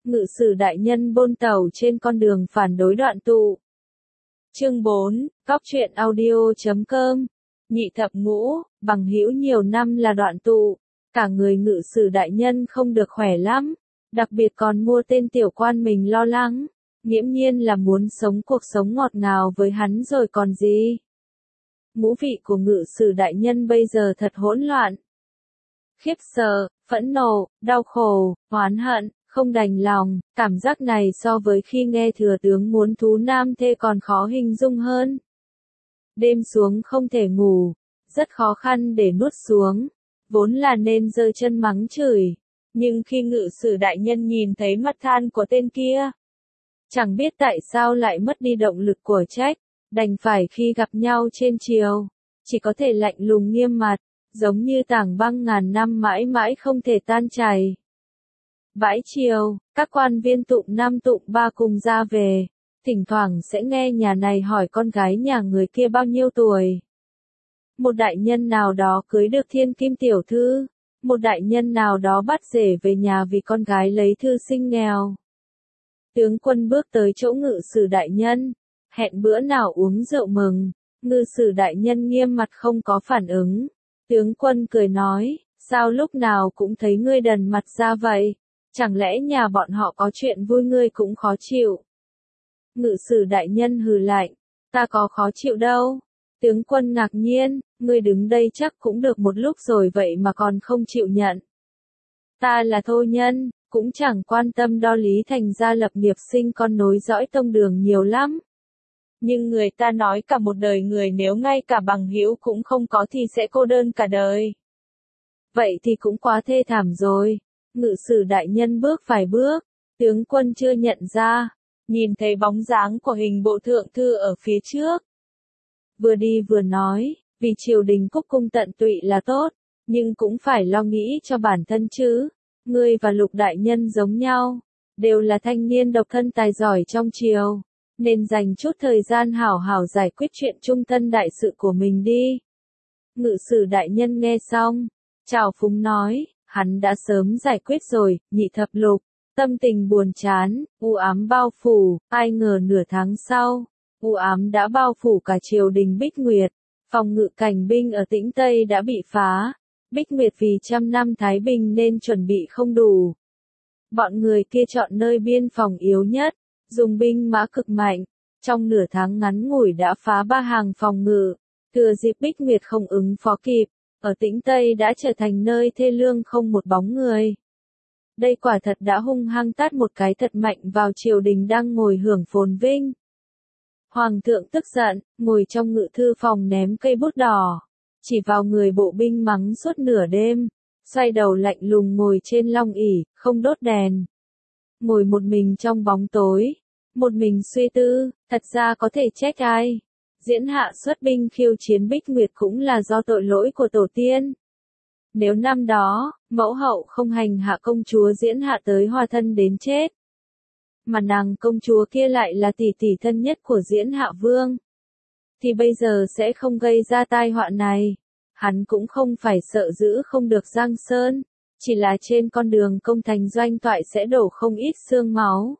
Ngự sử đại nhân bôn tàu trên con đường phản đối đoạn tụ. Chương 4, Cóc truyện audio.com. Nhị thập ngũ, bằng hữu nhiều năm là đoạn tụ. Cả người ngự sử đại nhân không được khỏe lắm, đặc biệt còn mua tên tiểu quan mình lo lắng. Nghiễm nhiên là muốn sống cuộc sống ngọt ngào với hắn rồi còn gì. Ngũ vị của ngự sử đại nhân bây giờ thật hỗn loạn. Khiếp sợ, phẫn nộ, đau khổ, oán hận, không đành lòng, cảm giác này so với khi nghe thừa tướng muốn thú nam thê còn khó hình dung hơn. Đêm xuống không thể ngủ, rất khó khăn để nuốt xuống, vốn là nên giơ chân mắng chửi, nhưng khi ngự sử đại nhân nhìn thấy mặt than của tên kia, chẳng biết tại sao lại mất đi động lực của trách, đành phải khi gặp nhau trên triều, chỉ có thể lạnh lùng nghiêm mặt, giống như tảng băng ngàn năm mãi mãi không thể tan chảy. Bãi triều, các quan viên tụng năm tụng ba cùng ra về, thỉnh thoảng sẽ nghe nhà này hỏi con gái nhà người kia bao nhiêu tuổi. Một đại nhân nào đó cưới được thiên kim tiểu thư, một đại nhân nào đó bắt rể về nhà vì con gái lấy thư sinh nghèo. Tướng quân bước tới chỗ ngự sử đại nhân, hẹn bữa nào uống rượu mừng, ngự sử đại nhân nghiêm mặt không có phản ứng. Tướng quân cười nói, sao lúc nào cũng thấy ngươi đần mặt ra vậy, chẳng lẽ nhà bọn họ có chuyện vui ngươi cũng khó chịu. Ngự sử đại nhân hừ lạnh, ta có khó chịu đâu. Tướng quân ngạc nhiên, ngươi đứng đây chắc cũng được một lúc rồi vậy mà còn không chịu nhận. Ta là thô nhân, cũng chẳng quan tâm đo lý thành gia lập nghiệp sinh con nối dõi tông đường nhiều lắm. Nhưng người ta nói cả một đời người nếu ngay cả bằng hữu cũng không có thì sẽ cô đơn cả đời. Vậy thì cũng quá thê thảm rồi. Ngự sử đại nhân bước vài bước, tướng quân chưa nhận ra, nhìn thấy bóng dáng của hình bộ thượng thư ở phía trước. Vừa đi vừa nói, vì triều đình cúc cung tận tụy là tốt, nhưng cũng phải lo nghĩ cho bản thân chứ. Ngươi và Lục đại nhân giống nhau, đều là thanh niên độc thân tài giỏi trong triều, nên dành chút thời gian hảo hảo giải quyết chuyện trung thân đại sự của mình đi. Ngự sử đại nhân nghe xong, trào phúng nói, hắn đã sớm giải quyết rồi, nhị thập lục. Tâm tình buồn chán, u ám bao phủ, ai ngờ nửa tháng sau, u ám đã bao phủ cả triều đình Bích Nguyệt. Phòng ngự cảnh binh ở Tĩnh Tây đã bị phá. Bích Nguyệt vì 100 năm thái bình nên chuẩn bị không đủ. Bọn người kia chọn nơi biên phòng yếu nhất, dùng binh mã cực mạnh. Trong nửa tháng ngắn ngủi đã phá 3 hàng phòng ngự. Thừa dịp Bích Nguyệt không ứng phó kịp, ở Tĩnh Tây đã trở thành nơi thê lương không một bóng người. Đây quả thật đã hung hăng tát một cái thật mạnh vào triều đình đang ngồi hưởng phồn vinh. Hoàng thượng tức giận, ngồi trong ngự thư phòng ném cây bút đỏ, chỉ vào người bộ binh mắng suốt nửa đêm, xoay đầu lạnh lùng ngồi trên long ỷ, không đốt đèn. Ngồi một mình trong bóng tối, một mình suy tư, thật ra có thể trách ai. Diễn Hạ xuất binh khiêu chiến Bích Nguyệt cũng là do tội lỗi của tổ tiên. Nếu năm đó, mẫu hậu không hành hạ công chúa Diễn Hạ tới hòa thân đến chết, mà nàng công chúa kia lại là tỷ tỷ thân nhất của Diễn Hạ vương, thì bây giờ sẽ không gây ra tai họa này. Hắn cũng không phải sợ giữ không được Giang Sơn, chỉ là trên con đường công thành doanh toại sẽ đổ không ít xương máu.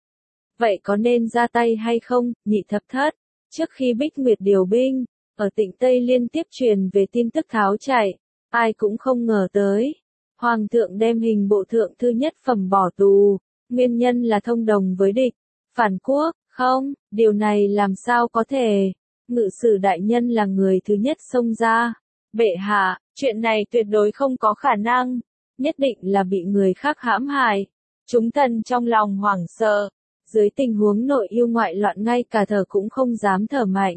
Vậy có nên ra tay hay không, nhị thập thất? Trước khi Bích Nguyệt điều binh, ở Tịnh Tây liên tiếp truyền về tin tức tháo chạy, ai cũng không ngờ tới. Hoàng thượng đem hình bộ thượng thư nhất phẩm bỏ tù, nguyên nhân là thông đồng với địch, phản quốc, không, điều này làm sao có thể. Ngự sử đại nhân là người thứ nhất xông ra. Bệ hạ, chuyện này tuyệt đối không có khả năng, nhất định là bị người khác hãm hại. Chúng thần trong lòng hoảng sợ, dưới tình huống nội yêu ngoại loạn ngay cả thở cũng không dám thở mạnh.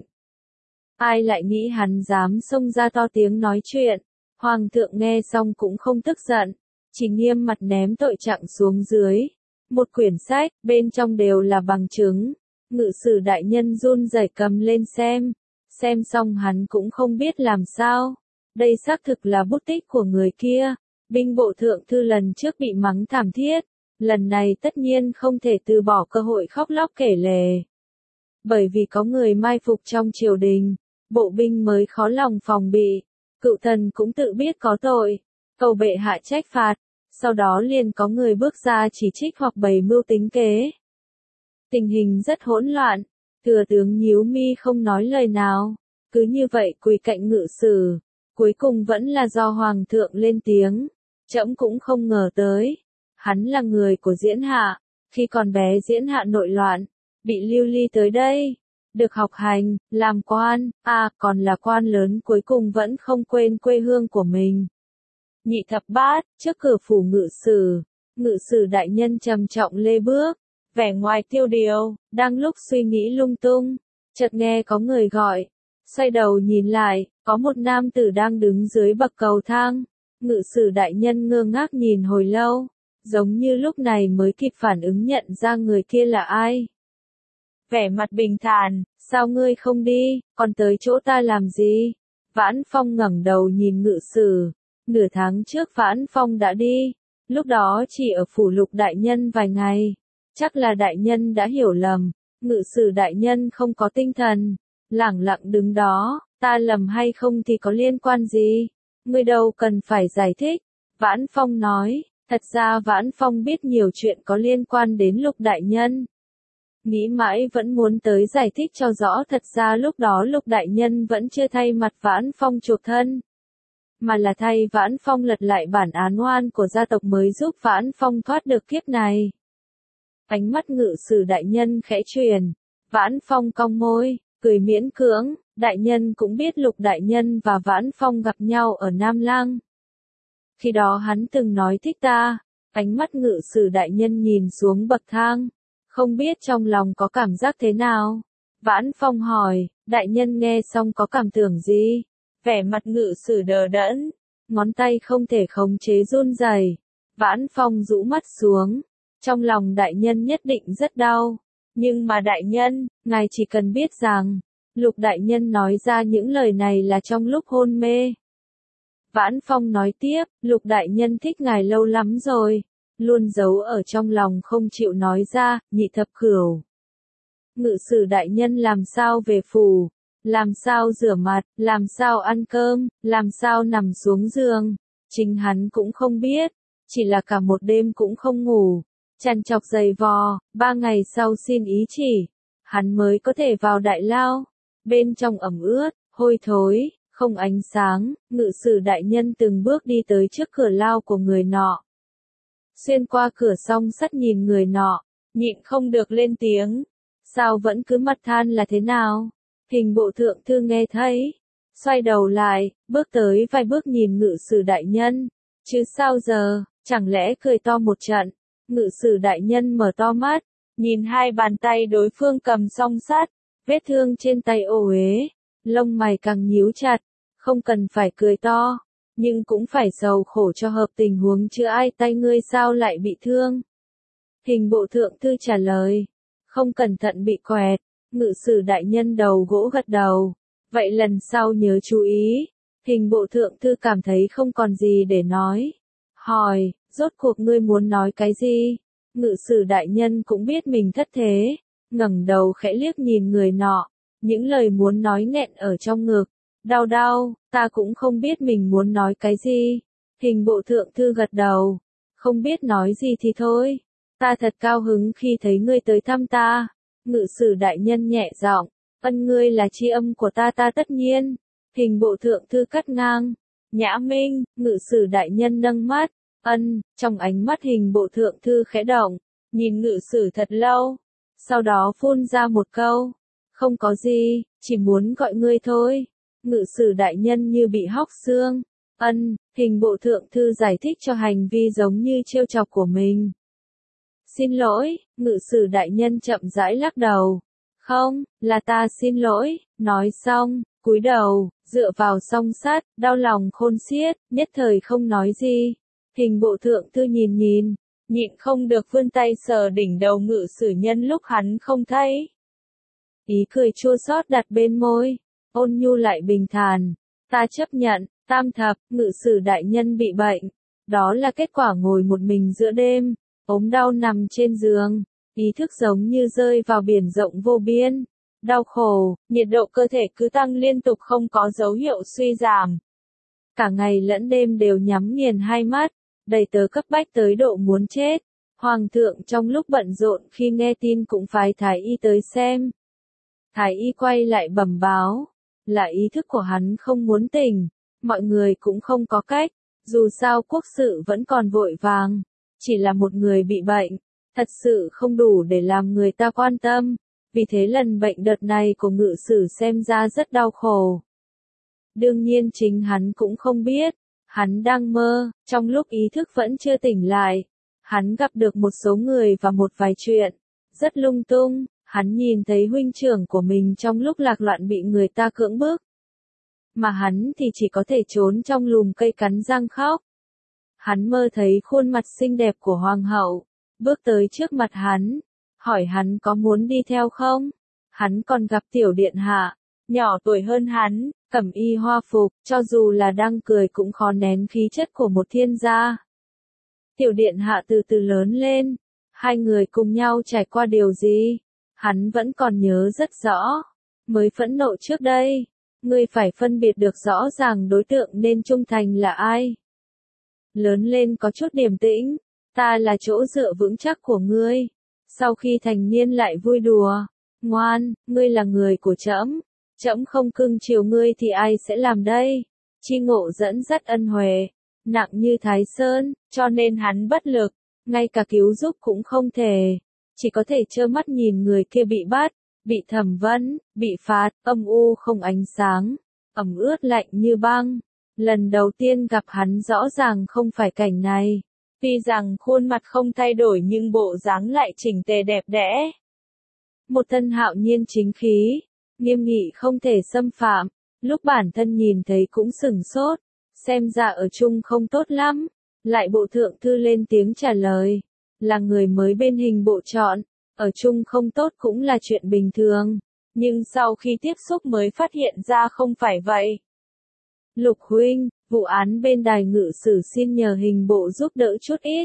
Ai lại nghĩ hắn dám xông ra to tiếng nói chuyện. Hoàng thượng nghe xong cũng không tức giận, chỉ nghiêm mặt ném tội trạng xuống dưới. Một quyển sách, bên trong đều là bằng chứng. Ngự sử đại nhân run rẩy cầm lên xem xong hắn cũng không biết làm sao. Đây xác thực là bút tích của người kia. Binh bộ thượng thư lần trước bị mắng thảm thiết, lần này tất nhiên không thể từ bỏ cơ hội khóc lóc kể lể. Bởi vì có người mai phục trong triều đình, bộ binh mới khó lòng phòng bị. Cựu thần cũng tự biết có tội, cầu bệ hạ trách phạt. sau đó liền có người bước ra chỉ trích hoặc bày mưu tính kế. Tình hình rất hỗn loạn, thừa tướng nhíu mi không nói lời nào, cứ như vậy quỳ cạnh ngự sử, cuối cùng vẫn là do hoàng thượng lên tiếng, trẫm cũng không ngờ tới, hắn là người của Diễn Hạ, khi còn bé Diễn Hạ nội loạn, bị lưu ly tới đây, được học hành, làm quan, còn là quan lớn cuối cùng vẫn không quên quê hương của mình. Nhị thập bát, trước cửa phủ ngự sử đại nhân trầm trọng lê bước, vẻ ngoài tiêu điều, đang lúc suy nghĩ lung tung, chợt nghe có người gọi, xoay đầu nhìn lại, có một nam tử đang đứng dưới bậc cầu thang, ngự sử đại nhân ngơ ngác nhìn hồi lâu, giống như lúc này mới kịp phản ứng nhận ra người kia là ai. Vẻ mặt bình thản, sao ngươi không đi, còn tới chỗ ta làm gì? Vãn Phong ngẩng đầu nhìn ngự sử, nửa tháng trước Vãn Phong đã đi, lúc đó chỉ ở phủ Lục đại nhân vài ngày, chắc là đại nhân đã hiểu lầm, ngự sử đại nhân không có tinh thần, lẳng lặng đứng đó, ta lầm hay không thì có liên quan gì, ngươi đâu cần phải giải thích, Vãn Phong nói, thật ra Vãn Phong biết nhiều chuyện có liên quan đến Lục đại nhân. Nghĩ mãi vẫn muốn tới giải thích cho rõ thật ra lúc đó Lục đại nhân vẫn chưa thay mặt Vãn Phong chuộc thân, mà là thay Vãn Phong lật lại bản án oan của gia tộc mới giúp Vãn Phong thoát được kiếp này. Ánh mắt ngự sử đại nhân khẽ chuyển, Vãn Phong cong môi, cười miễn cưỡng, đại nhân cũng biết Lục đại nhân và Vãn Phong gặp nhau ở Nam Lăng. Khi đó hắn từng nói thích ta, ánh mắt ngự sử đại nhân nhìn xuống bậc thang, không biết trong lòng có cảm giác thế nào. Vãn Phong hỏi, đại nhân nghe xong có cảm tưởng gì? Vẻ mặt ngự sử đờ đẫn, ngón tay không thể khống chế run rẩy. Vãn Phong rũ mắt xuống, trong lòng đại nhân nhất định rất đau. Nhưng mà đại nhân, ngài chỉ cần biết rằng, Lục đại nhân nói ra những lời này là trong lúc hôn mê. Vãn Phong nói tiếp, Lục đại nhân thích ngài lâu lắm rồi, luôn giấu ở trong lòng không chịu nói ra, nhị thập cửu. Ngự sử đại nhân làm sao về phủ, làm sao rửa mặt, làm sao ăn cơm, làm sao nằm xuống giường, chính hắn cũng không biết, chỉ là cả một đêm cũng không ngủ, trằn trọc giày vò, 3 ngày sau xin ý chỉ, hắn mới có thể vào đại lao, bên trong ẩm ướt, hôi thối, không ánh sáng, ngự sử đại nhân từng bước đi tới trước cửa lao của người nọ. Xuyên qua cửa song sắt nhìn người nọ, nhịn không được lên tiếng, sao vẫn cứ mặt than là thế nào? Hình bộ thượng thư nghe thấy, xoay đầu lại, bước tới vài bước nhìn ngự sử đại nhân, chứ sao giờ, chẳng lẽ cười to một trận, ngự sử đại nhân mở to mắt, nhìn hai bàn tay đối phương cầm song sắt, vết thương trên tay ô uế, lông mày càng nhíu chặt, không cần phải cười to, nhưng cũng phải sầu khổ cho hợp tình huống chứ ai tay ngươi sao lại bị thương. Hình bộ thượng thư trả lời, không cẩn thận bị quẹt, ngự sử đại nhân đầu gỗ gật đầu, vậy lần sau nhớ chú ý. Hình bộ thượng thư cảm thấy không còn gì để nói, hỏi, rốt cuộc ngươi muốn nói cái gì? Ngự sử đại nhân cũng biết mình thất thế, ngẩng đầu khẽ liếc nhìn người nọ, những lời muốn nói nghẹn ở trong ngực, đau đau, ta cũng không biết mình muốn nói cái gì. Hình bộ thượng thư gật đầu, không biết nói gì thì thôi, ta thật cao hứng khi thấy ngươi tới thăm ta. Ngự sử đại nhân nhẹ giọng, ân ngươi là tri âm của ta tất nhiên. Hình bộ thượng thư cắt ngang, Nhã Minh, ngự sử đại nhân nâng mắt, ân, trong ánh mắt hình bộ thượng thư khẽ động, nhìn ngự sử thật lâu, sau đó phun ra một câu, không có gì, chỉ muốn gọi ngươi thôi. Ngự sử đại nhân như bị hóc xương, ân, hình bộ thượng thư giải thích cho hành vi giống như trêu chọc của mình. Xin lỗi, ngự sử đại nhân chậm rãi lắc đầu. Không, là ta xin lỗi, nói xong, cúi đầu, dựa vào song sắt, đau lòng khôn xiết, nhất thời không nói gì. Hình bộ thượng thư nhìn, nhịn không được vươn tay sờ đỉnh đầu ngự sử nhân lúc hắn không thấy. Ý cười chua xót đặt bên môi, ôn nhu lại bình thản. Ta chấp nhận, tam thập, ngự sử đại nhân bị bệnh. Đó là kết quả ngồi một mình giữa đêm, ốm đau nằm trên giường, ý thức giống như rơi vào biển rộng vô biên. Đau khổ, nhiệt độ cơ thể cứ tăng liên tục không có dấu hiệu suy giảm. Cả ngày lẫn đêm đều nhắm nghiền hai mắt, đầy tớ cấp bách tới độ muốn chết. Hoàng thượng trong lúc bận rộn khi nghe tin cũng phái thái y tới xem. Thái y quay lại bẩm báo, là ý thức của hắn không muốn tỉnh, mọi người cũng không có cách, dù sao quốc sự vẫn còn vội vàng, chỉ là một người bị bệnh, thật sự không đủ để làm người ta quan tâm, vì thế lần bệnh đợt này của ngự sử xem ra rất đau khổ. Đương nhiên chính hắn cũng không biết, hắn đang mơ, trong lúc ý thức vẫn chưa tỉnh lại, hắn gặp được một số người và một vài chuyện, rất lung tung. Hắn nhìn thấy huynh trưởng của mình trong lúc lạc loạn bị người ta cưỡng bức. Mà hắn thì chỉ có thể trốn trong lùm cây cắn răng khóc. Hắn mơ thấy khuôn mặt xinh đẹp của hoàng hậu, bước tới trước mặt hắn, hỏi hắn có muốn đi theo không? Hắn còn gặp tiểu điện hạ, nhỏ tuổi hơn hắn, cẩm y hoa phục, cho dù là đang cười cũng khó nén khí chất của một thiên gia. Tiểu điện hạ từ từ lớn lên, hai người cùng nhau trải qua điều gì? Hắn vẫn còn nhớ rất rõ, mới phẫn nộ trước đây, ngươi phải phân biệt được rõ ràng đối tượng nên trung thành là ai. Lớn lên có chút điềm tĩnh, ta là chỗ dựa vững chắc của ngươi, sau khi thành niên lại vui đùa, ngoan, ngươi là người của trẫm, trẫm không cưng chiều ngươi thì ai sẽ làm đây? Chi Ngộ dẫn dắt ân huệ, nặng như Thái Sơn, cho nên hắn bất lực, ngay cả cứu giúp cũng không thể. Chỉ có thể trơ mắt nhìn người kia bị bắt, bị thẩm vấn, bị phạt, âm u không ánh sáng, ẩm ướt lạnh như băng. Lần đầu tiên gặp hắn rõ ràng không phải cảnh này. Tuy rằng khuôn mặt không thay đổi nhưng bộ dáng lại chỉnh tề đẹp đẽ. Một thân hạo nhiên chính khí, nghiêm nghị không thể xâm phạm, lúc bản thân nhìn thấy cũng sửng sốt, xem ra ở chung không tốt lắm. Lại bộ thượng thư lên tiếng trả lời. Là người mới bên hình bộ chọn, ở chung không tốt cũng là chuyện bình thường, nhưng sau khi tiếp xúc mới phát hiện ra không phải vậy. Lục huynh, vụ án bên đài ngự sử xin nhờ hình bộ giúp đỡ chút ít.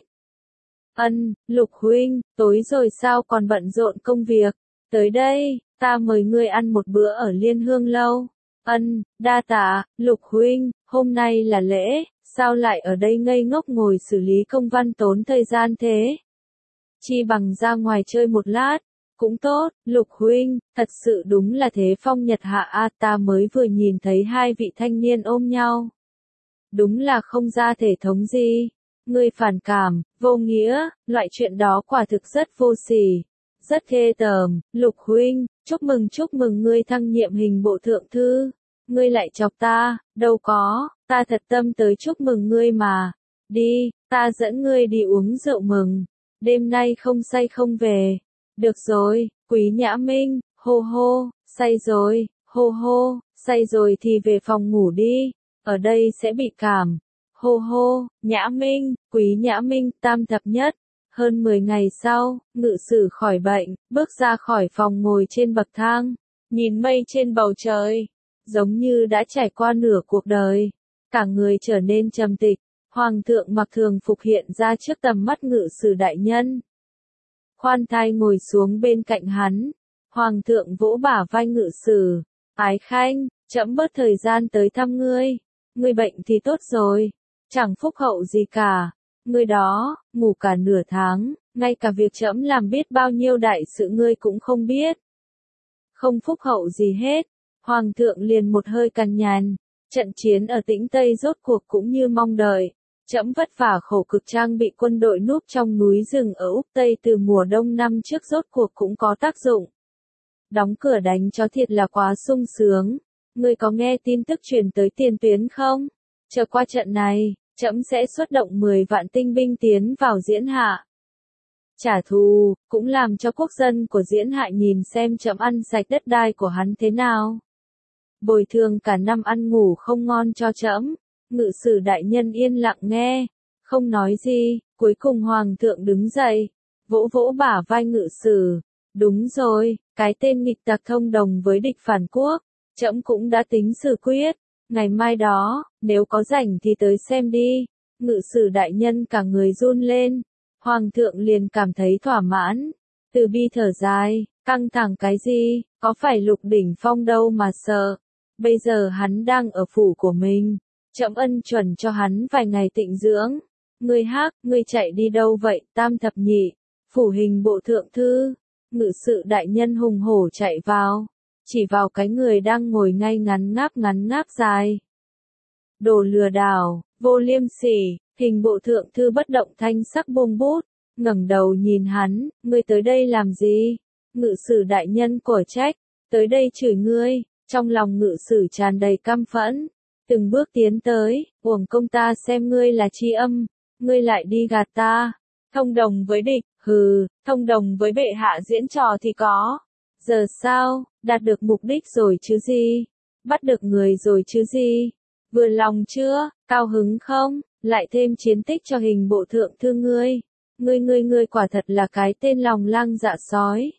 Ân, Lục huynh, tối rồi sao còn bận rộn công việc, tới đây, ta mời ngươi ăn một bữa ở Liên Hương lâu. Ân, đa tạ, Lục huynh, hôm nay là lễ, sao lại ở đây ngây ngốc ngồi xử lý công văn tốn thời gian thế? Chi bằng ra ngoài chơi một lát, cũng tốt, Lục huynh, thật sự đúng là thế phong nhật hạ a, ta mới vừa nhìn thấy hai vị thanh niên ôm nhau. Đúng là không ra thể thống gì, ngươi phản cảm, vô nghĩa, loại chuyện đó quả thực rất vô sỉ, rất ghê tởm. Lục huynh, chúc mừng ngươi thăng nhiệm hình bộ thượng thư, ngươi lại chọc ta, đâu có, ta thật tâm tới chúc mừng ngươi mà, đi, ta dẫn ngươi đi uống rượu mừng. Đêm nay không say không về. Được rồi, Quý Nhã Minh, hô hô, say rồi, hô hô, say rồi thì về phòng ngủ đi, ở đây sẽ bị cảm. Hô hô, Nhã Minh, Quý Nhã Minh, tam thập nhất. Hơn 10 ngày sau, ngự sử khỏi bệnh, bước ra khỏi phòng ngồi trên bậc thang, nhìn mây trên bầu trời, giống như đã trải qua nửa cuộc đời, cả người trở nên trầm tịch. Hoàng thượng mặc thường phục hiện ra trước tầm mắt ngự sử đại nhân. Khoan thai ngồi xuống bên cạnh hắn. Hoàng thượng vỗ bả vai ngự sử. Ái khanh, trẫm bớt thời gian tới thăm ngươi. Ngươi bệnh thì tốt rồi. Chẳng phúc hậu gì cả. Ngươi đó, ngủ cả nửa tháng, ngay cả việc trẫm làm biết bao nhiêu đại sự ngươi cũng không biết. Không phúc hậu gì hết. Hoàng thượng liền một hơi cằn nhằn. Trận chiến ở Tĩnh Tây rốt cuộc cũng như mong đợi. Trẫm vất vả khổ cực trang bị quân đội núp trong núi rừng ở Úc Tây từ mùa đông năm trước rốt cuộc cũng có tác dụng. Đóng cửa đánh cho thiệt là quá sung sướng. Ngươi có nghe tin tức truyền tới tiền tuyến không? Chờ qua trận này, trẫm sẽ xuất động 10 vạn tinh binh tiến vào Diễn Hạ. Trả thù, cũng làm cho quốc dân của Diễn Hạ nhìn xem trẫm ăn sạch đất đai của hắn thế nào. Bồi thường cả năm ăn ngủ không ngon cho trẫm. Ngự sử đại nhân yên lặng nghe, không nói gì, cuối cùng hoàng thượng đứng dậy, vỗ vỗ bả vai ngự sử. Đúng rồi, cái tên nghịch tặc thông đồng với địch phản quốc, trẫm cũng đã tính xử quyết, ngày mai đó, nếu có rảnh thì tới xem đi. Ngự sử đại nhân cả người run lên, hoàng thượng liền cảm thấy thỏa mãn, từ bi thở dài, căng thẳng cái gì, có phải Lục Đỉnh Phong đâu mà sợ, bây giờ hắn đang ở phủ của mình. Trẫm ân chuẩn cho hắn vài ngày tịnh dưỡng, Ngươi chạy đi đâu vậy? Tam thập nhị, phủ hình bộ thượng thư, ngự sự đại nhân hùng hổ chạy vào, chỉ vào cái người đang ngồi ngay ngắn ngáp dài. Đồ lừa đảo, vô liêm sỉ, hình bộ thượng thư bất động thanh sắc buông bút, ngẩng đầu nhìn hắn, ngươi tới đây làm gì? Ngự sử đại nhân của trách, tới đây chửi ngươi, trong lòng ngự sử tràn đầy căm phẫn, từng bước tiến tới, uổng công ta xem ngươi là tri âm, ngươi lại đi gạt ta, thông đồng với địch, hừ, thông đồng với bệ hạ diễn trò thì có. Giờ sao, đạt được mục đích rồi chứ gì? Bắt được người rồi chứ gì? Vừa lòng chưa, cao hứng không, lại thêm chiến tích cho hình bộ thượng thư ngươi. Ngươi quả thật là cái tên lòng lang dạ sói.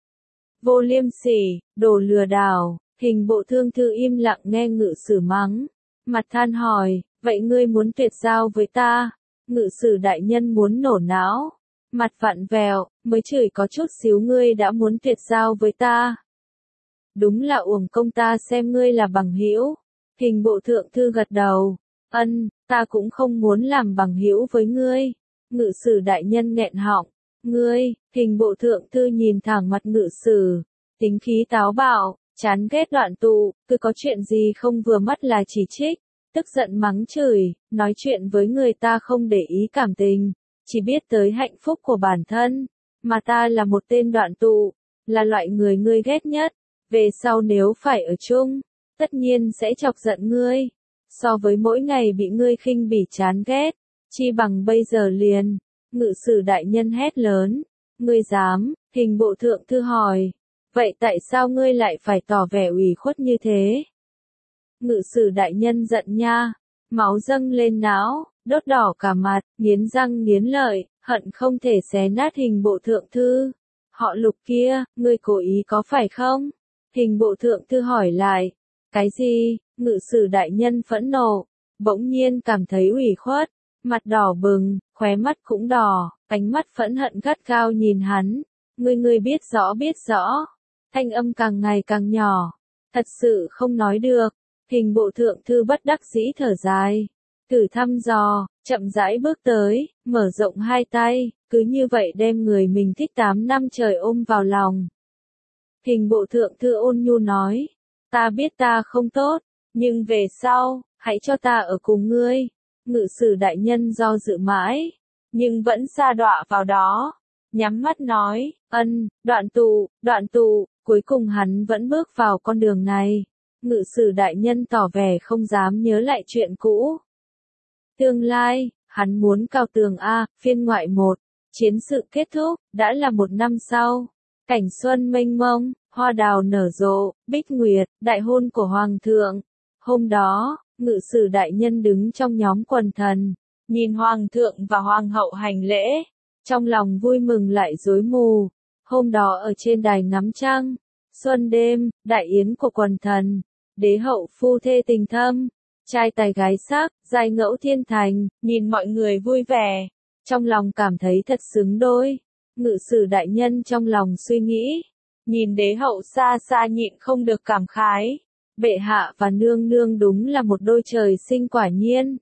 Vô liêm sỉ, đồ lừa đảo, hình bộ thượng thư im lặng nghe ngự sử mắng. Mặt than hỏi, vậy ngươi muốn tuyệt giao với ta? Ngự sử đại nhân muốn nổ não. Mặt vặn vẹo, mới chửi có chút xíu ngươi đã muốn tuyệt giao với ta. Đúng là uổng công ta xem ngươi là bằng hữu. Hình bộ thượng thư gật đầu. Ta cũng không muốn làm bằng hữu với ngươi. Ngự sử đại nhân nghẹn họng. Ngươi, hình bộ thượng thư nhìn thẳng mặt ngự sử. Tính khí táo bạo, chán ghét đoạn tụ, cứ có chuyện gì không vừa mắt là chỉ trích. Tức giận mắng chửi, nói chuyện với người ta không để ý cảm tình. Chỉ biết tới hạnh phúc của bản thân. Mà ta là một tên đoạn tụ. Là loại người ngươi ghét nhất. Về sau nếu phải ở chung, tất nhiên sẽ chọc giận ngươi. So với mỗi ngày bị ngươi khinh bỉ chán ghét, chi bằng bây giờ liền. Ngự sử đại nhân hét lớn. Ngươi dám, hình bộ thượng thư hỏi. Vậy tại sao ngươi lại phải tỏ vẻ ủy khuất như thế? Ngự sử đại nhân giận nha. Máu dâng lên não, đốt đỏ cả mặt, nghiến răng nghiến lợi, hận không thể xé nát hình bộ thượng thư. Họ Lục kia, ngươi cố ý có phải không? Hình bộ thượng thư hỏi lại. Cái gì? Ngự sử đại nhân phẫn nộ, bỗng nhiên cảm thấy ủy khuất, mặt đỏ bừng, khóe mắt cũng đỏ, ánh mắt phẫn hận gắt gao nhìn hắn. Ngươi biết rõ. Thanh âm càng ngày càng nhỏ. Thật sự không nói được. Hình bộ thượng thư bất đắc dĩ thở dài. Thử thăm dò, chậm rãi bước tới, mở rộng hai tay, cứ như vậy đem người mình thích 8 năm trời ôm vào lòng. Hình bộ thượng thư ôn nhu nói. Ta biết ta không tốt, nhưng về sau, hãy cho ta ở cùng ngươi. Ngự sử đại nhân do dự mãi, nhưng vẫn sa đọa vào đó. Nhắm mắt nói, đoạn tụ, cuối cùng hắn vẫn bước vào con đường này. Ngự sử đại nhân tỏ vẻ không dám nhớ lại chuyện cũ. Tương lai, hắn muốn cao tường A, phiên ngoại 1. Chiến sự kết thúc, đã là 1 năm sau. Cảnh xuân mênh mông, hoa đào nở rộ, bích nguyệt, đại hôn của hoàng thượng. Hôm đó, ngự sử đại nhân đứng trong nhóm quần thần, nhìn hoàng thượng và hoàng hậu hành lễ, trong lòng vui mừng lại rối mù. Hôm đó ở trên đài ngắm trăng, xuân đêm, đại yến của quần thần, đế hậu phu thê tình thâm, trai tài gái sắc, giai ngẫu thiên thành, nhìn mọi người vui vẻ, trong lòng cảm thấy thật xứng đôi. Ngự sử đại nhân trong lòng suy nghĩ, nhìn đế hậu xa xa nhịn không được cảm khái. Bệ hạ và nương nương đúng là một đôi trời sinh quả nhiên.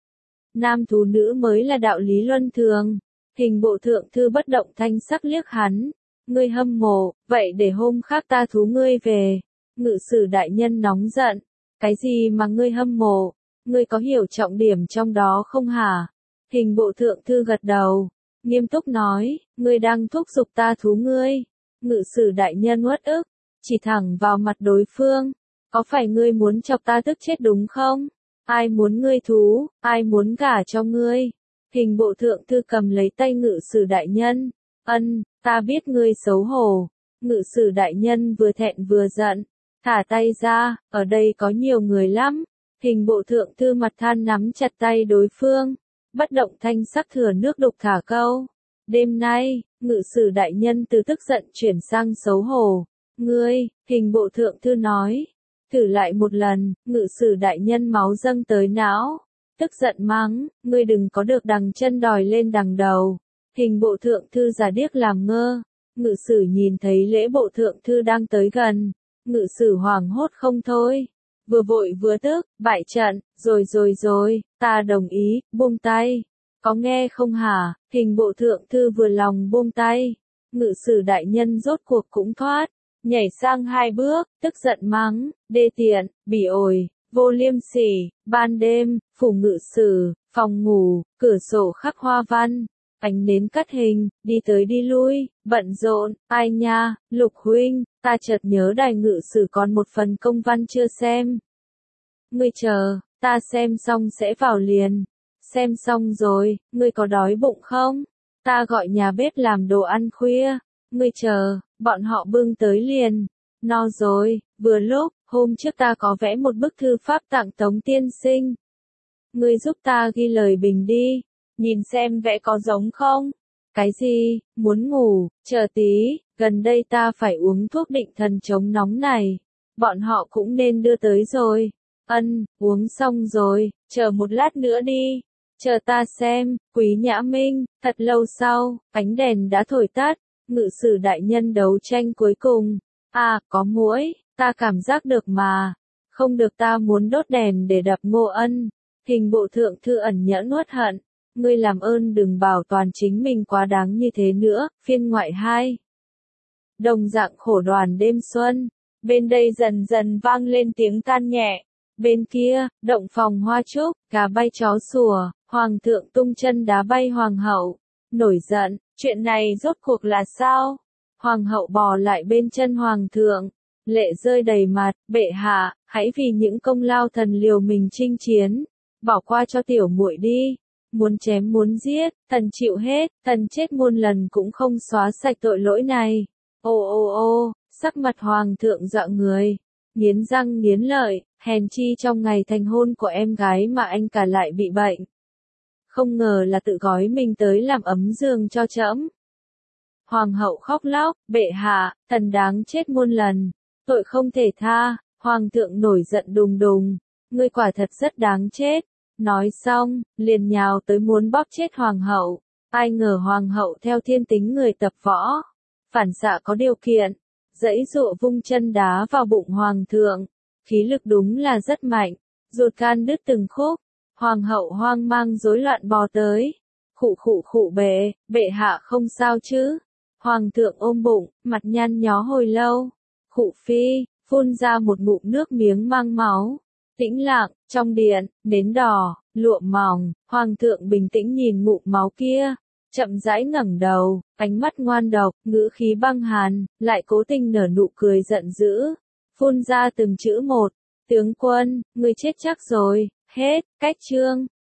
Nam thú nữ mới là đạo lý luân thường. Hình bộ thượng thư bất động thanh sắc liếc hắn. Ngươi hâm mộ, vậy để hôm khác ta thú ngươi về. Ngự sử đại nhân nóng giận. Cái gì mà ngươi hâm mộ? Ngươi có hiểu trọng điểm trong đó không hả? Hình bộ thượng thư gật đầu, nghiêm túc nói, ngươi đang thúc giục ta thú ngươi. Ngự sử đại nhân uất ức, chỉ thẳng vào mặt đối phương. Có phải ngươi muốn chọc ta tức chết đúng không? Ai muốn ngươi thú, ai muốn gả cho ngươi? Hình bộ thượng thư cầm lấy tay ngự sử đại nhân. Ta biết ngươi xấu hổ. Ngự sử đại nhân vừa thẹn vừa giận. Thả tay ra, ở đây có nhiều người lắm. Hình bộ thượng thư mặt than nắm chặt tay đối phương. Bất động thanh sắc thừa nước đục thả câu. Đêm nay, ngự sử đại nhân từ tức giận chuyển sang xấu hổ. Ngươi, hình bộ thượng thư nói. Thử lại một lần, ngự sử đại nhân máu dâng tới não. Tức giận mắng, ngươi đừng có được đằng chân đòi lên đằng đầu. Hình bộ thượng thư giả điếc làm ngơ. Ngự sử nhìn thấy lễ bộ thượng thư đang tới gần. Ngự sử hoảng hốt không thôi. Vừa vội vừa tức, bại trận, rồi, ta đồng ý, buông tay. Có nghe không hả? Hình bộ thượng thư vừa lòng buông tay. Ngự sử đại nhân rốt cuộc cũng thoát. Nhảy sang 2 bước, tức giận mắng, đê tiện, bỉ ổi, vô liêm sỉ. Ban đêm, phủ ngự sử, phòng ngủ, cửa sổ khắc hoa văn, ánh nến cắt hình, đi tới đi lui, bận rộn. Ai nha, Lục huynh, ta chợt nhớ đài ngự sử còn một phần công văn chưa xem. Ngươi chờ, ta xem xong sẽ vào liền. Xem xong rồi, ngươi có đói bụng không? Ta gọi nhà bếp làm đồ ăn khuya. Ngươi chờ, bọn họ bưng tới liền. No rồi, vừa lúc, hôm trước ta có vẽ một bức thư pháp tặng Tống tiên sinh. Ngươi giúp ta ghi lời bình đi. Nhìn xem vẽ có giống không? Cái gì, muốn ngủ, chờ tí, gần đây ta phải uống thuốc định thần chống nóng này. Bọn họ cũng nên đưa tới rồi. Uống xong rồi, chờ một lát nữa đi. Chờ ta xem, Quý Nhã Minh. Thật lâu sau, ánh đèn đã thổi tắt. Ngự sử đại nhân đấu tranh cuối cùng. À, có muỗi, ta cảm giác được mà. Không được, ta muốn đốt đèn để đập Ngô Ân. Hình bộ thượng thư ẩn nhẫn uất hận. Ngươi làm ơn đừng bảo toàn chính mình quá đáng như thế nữa. Phiên ngoại 2. Đồng dạng khổ đoàn đêm xuân. Bên đây dần dần vang lên tiếng than nhẹ. Bên kia, động phòng hoa trúc, gà bay chó sủa, hoàng thượng tung chân đá bay hoàng hậu. Nổi giận, chuyện này rốt cuộc là sao? Hoàng hậu bò lại bên chân hoàng thượng. Lệ rơi đầy mặt, bệ hạ, hãy vì những công lao thần liều mình chinh chiến. Bỏ qua cho tiểu muội đi. Muốn chém muốn giết, thần chịu hết, thần chết muôn lần cũng không xóa sạch tội lỗi này. Ô, sắc mặt hoàng thượng dọa người. Nghiến răng nghiến lợi, hèn chi trong ngày thành hôn của em gái mà anh cả lại bị bệnh. Không ngờ là tự gói mình tới làm ấm giường cho trẫm. Hoàng hậu khóc lóc, bệ hạ, thần đáng chết muôn lần, tội không thể tha. Hoàng thượng nổi giận đùng đùng, ngươi quả thật rất đáng chết. Nói xong, liền nhào tới muốn bóp chết hoàng hậu. Ai ngờ hoàng hậu theo thiên tính người tập võ, phản xạ có điều kiện, giãy giụa vung chân đá vào bụng hoàng thượng. Khí lực đúng là rất mạnh, ruột gan đứt từng khúc. Hoàng hậu hoang mang rối loạn bò tới. Khụ bệ hạ không sao chứ? Hoàng thượng ôm bụng, mặt nhăn nhó hồi lâu. Khụ phi, phun ra một ngụm nước miếng mang máu. Tĩnh lặng, trong điện, nến đỏ, lụa mỏng, hoàng thượng bình tĩnh nhìn ngụm máu kia. Chậm rãi ngẩng đầu, ánh mắt ngoan độc, ngữ khí băng hàn, lại cố tình nở nụ cười giận dữ. Phun ra từng chữ một. Tướng quân, ngươi chết chắc rồi. Hết, cách chương.